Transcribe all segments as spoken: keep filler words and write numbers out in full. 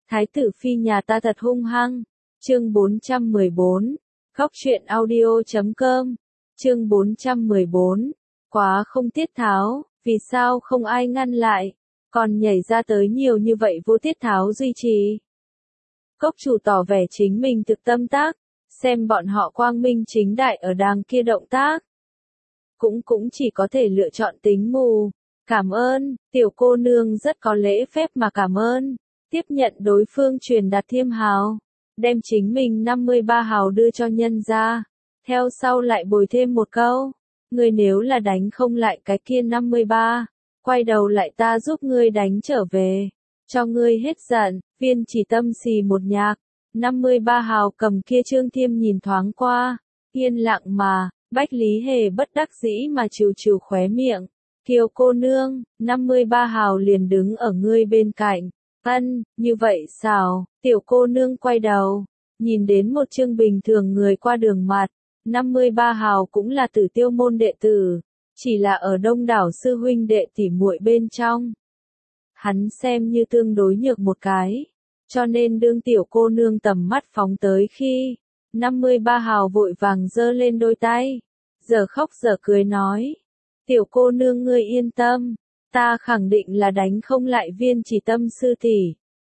Thái tử phi nhà ta thật hung hăng. Chương bốn trăm mười bốn. Góc truyện audio chấm com. Chương bốn trăm mười bốn. Quá không tiết tháo, vì sao không ai ngăn lại, còn nhảy ra tới nhiều như vậy vô tiết tháo duy trì. Cốc chủ tỏ vẻ chính mình thực tâm tác, xem bọn họ quang minh chính đại ở đàng kia động tác. Cũng cũng chỉ có thể lựa chọn tính mù. Cảm ơn, tiểu cô nương rất có lễ phép mà cảm ơn. Tiếp nhận đối phương truyền đạt thiêm hào, đem chính mình năm mươi ba hào đưa cho nhân ra. Theo sau lại bồi thêm một câu, ngươi nếu là đánh không lại cái kia năm mươi ba, quay đầu lại ta giúp ngươi đánh trở về, cho ngươi hết giận. Viên chỉ tâm xì một nhạc, năm mươi ba hào cầm kia Trương Thiêm nhìn thoáng qua, yên lặng mà, Bách Lý Hề bất đắc dĩ mà trừ trừ khóe miệng. Kiều cô nương, năm mươi ba hào liền đứng ở ngươi bên cạnh. Ân, như vậy sao? Tiểu cô nương quay đầu, nhìn đến một Trương bình thường người qua đường mặt, năm mươi ba hào cũng là Tử Tiêu môn đệ tử, chỉ là ở đông đảo sư huynh đệ tỉ muội bên trong. Hắn xem như tương đối nhược một cái, cho nên đương tiểu cô nương tầm mắt phóng tới khi, năm mươi ba hào vội vàng giơ lên đôi tay, giờ khóc giờ cười nói, tiểu cô nương ngươi yên tâm, ta khẳng định là đánh không lại Viên chỉ tâm sư tỷ.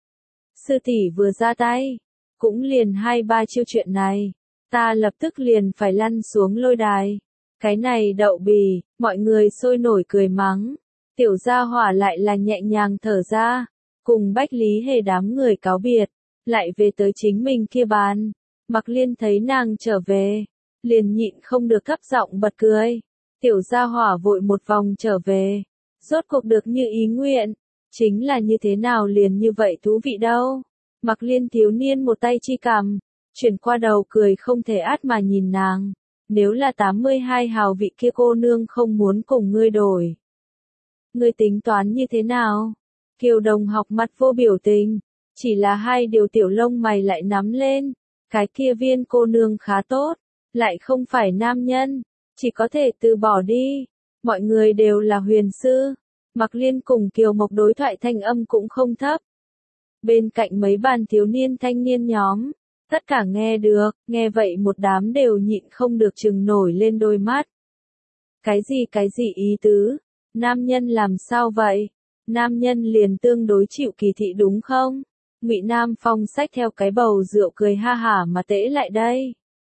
Sư tỷ vừa ra tay, cũng liền hai ba chiêu chuyện này, ta lập tức liền phải lăn xuống lôi đài. Cái này đậu bì, mọi người sôi nổi cười mắng. Tiểu gia hỏa lại là nhẹ nhàng thở ra, cùng Bách Lý Hề đám người cáo biệt, lại về tới chính mình kia bàn. Mặc Liên thấy nàng trở về, liền nhịn không được thấp giọng bật cười. Tiểu gia hỏa vội một vòng trở về, rốt cuộc được như ý nguyện, chính là như thế nào liền như vậy thú vị đâu. Mặc Liên thiếu niên một tay chi cằm, chuyển qua đầu cười không thể át mà nhìn nàng. Nếu là tám mươi hai hào vị kia cô nương không muốn cùng ngươi đổi, ngươi tính toán như thế nào? Kiều Đồng học mặt vô biểu tình, chỉ là hai điều tiểu lông mày lại nắm lên. Cái kia Viên cô nương khá tốt, lại không phải nam nhân, chỉ có thể từ bỏ đi. Mọi người đều là huyền sư. Mặc Liên cùng Kiều Mộc đối thoại thanh âm cũng không thấp. Bên cạnh mấy bàn thiếu niên thanh niên nhóm, tất cả nghe được, nghe vậy một đám đều nhịn không được trừng nổi lên đôi mắt. Cái gì cái gì ý tứ? Nam nhân làm sao vậy? Nam nhân liền tương đối chịu kỳ thị đúng không? Ngụy Nam Phong xách theo cái bầu rượu cười ha hả mà tễ lại đây.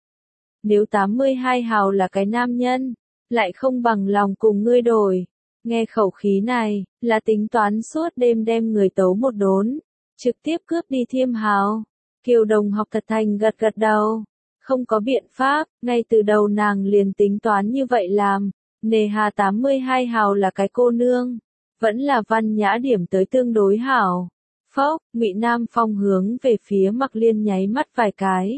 Nếu tám mươi hai hào là cái nam nhân, lại không bằng lòng cùng ngươi đổi. Nghe khẩu khí này, là tính toán suốt đêm đem người tấu một đốn, trực tiếp cướp đi thiêm hào. Kiều Đồng học thật thành gật gật đầu. Không có biện pháp, ngay từ đầu nàng liền tính toán như vậy làm. Nề hà tám mươi hai hào là cái cô nương, vẫn là văn nhã điểm tới tương đối hảo. Phốc, Ngụy Nam Phong hướng về phía Mặc Liên nháy mắt vài cái.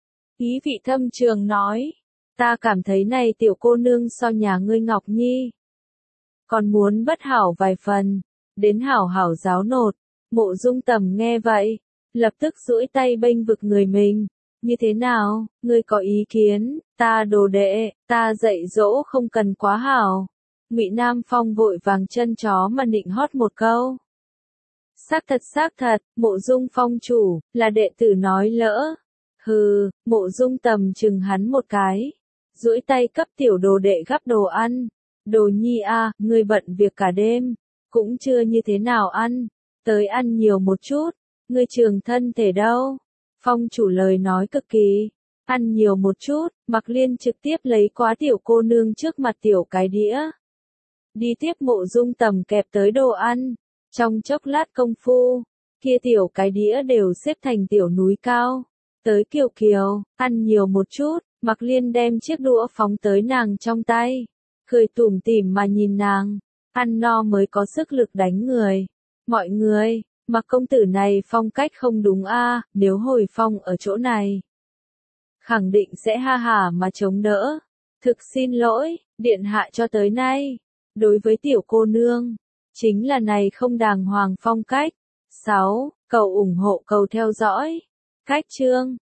Ý vị thâm trường nói, ta cảm thấy này tiểu cô nương so nhà ngươi Ngọc Nhi còn muốn bất hảo vài phần, đến hảo hảo giáo nột. Mộ Dung Tầm nghe vậy, lập tức duỗi tay bênh vực người mình. Như thế nào, ngươi có ý kiến? Ta đồ đệ, ta dạy dỗ không cần quá hảo. Ngụy Nam Phong vội vàng chân chó mà nịnh hót một câu. Xác thật xác thật, Mộ Dung Phong chủ, là đệ tử nói lỡ. Hừ, Mộ Dung Tầm chừng hắn một cái, duỗi tay cấp tiểu đồ đệ gắp đồ ăn. Đồ nhi a, ngươi bận việc cả đêm, cũng chưa như thế nào ăn, tới ăn nhiều một chút, ngươi trường thân thể đâu. Phong chủ lời nói cực kỳ, ăn nhiều một chút. Mặc Liên trực tiếp lấy quá tiểu cô nương trước mặt tiểu cái đĩa, đi tiếp Mộ Dung Tầm kẹp tới đồ ăn. Trong chốc lát công phu, kia tiểu cái đĩa đều xếp thành tiểu núi cao. Tới Kiều Kiều, ăn nhiều một chút. Mặc Liên đem chiếc đũa phóng tới nàng trong tay, cười tủm tỉm mà nhìn nàng, ăn no mới có sức lực đánh người. Mọi người, Mặc công tử này phong cách không đúng a, nếu Hồi Phong ở chỗ này, khẳng định sẽ ha hả mà chống đỡ. Thực xin lỗi, điện hạ cho tới nay, đối với tiểu cô nương, chính là này không đàng hoàng phong cách. sáu. Cầu ủng hộ cầu theo dõi. Cách chương